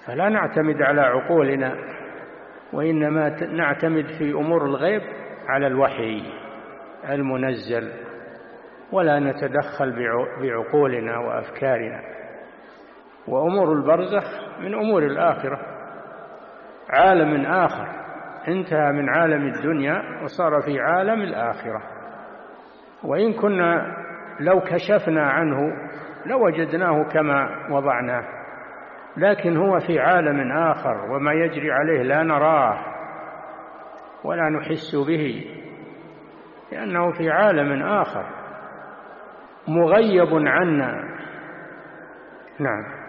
فلا نعتمد على عقولنا، وإنما نعتمد في أمور الغيب على الوحي المنزل، ولا نتدخل بعقولنا وأفكارنا. وأمور البرزخ من أمور الآخرة، عالم آخر انتهى من عالم الدنيا وصار في عالم الآخرة، وإن كنا لو كشفنا عنه لوجدناه كما وضعناه، لكن هو في عالم آخر، وما يجري عليه لا نراه ولا نحس به، لأنه في عالم آخر مغيب عنا. نعم.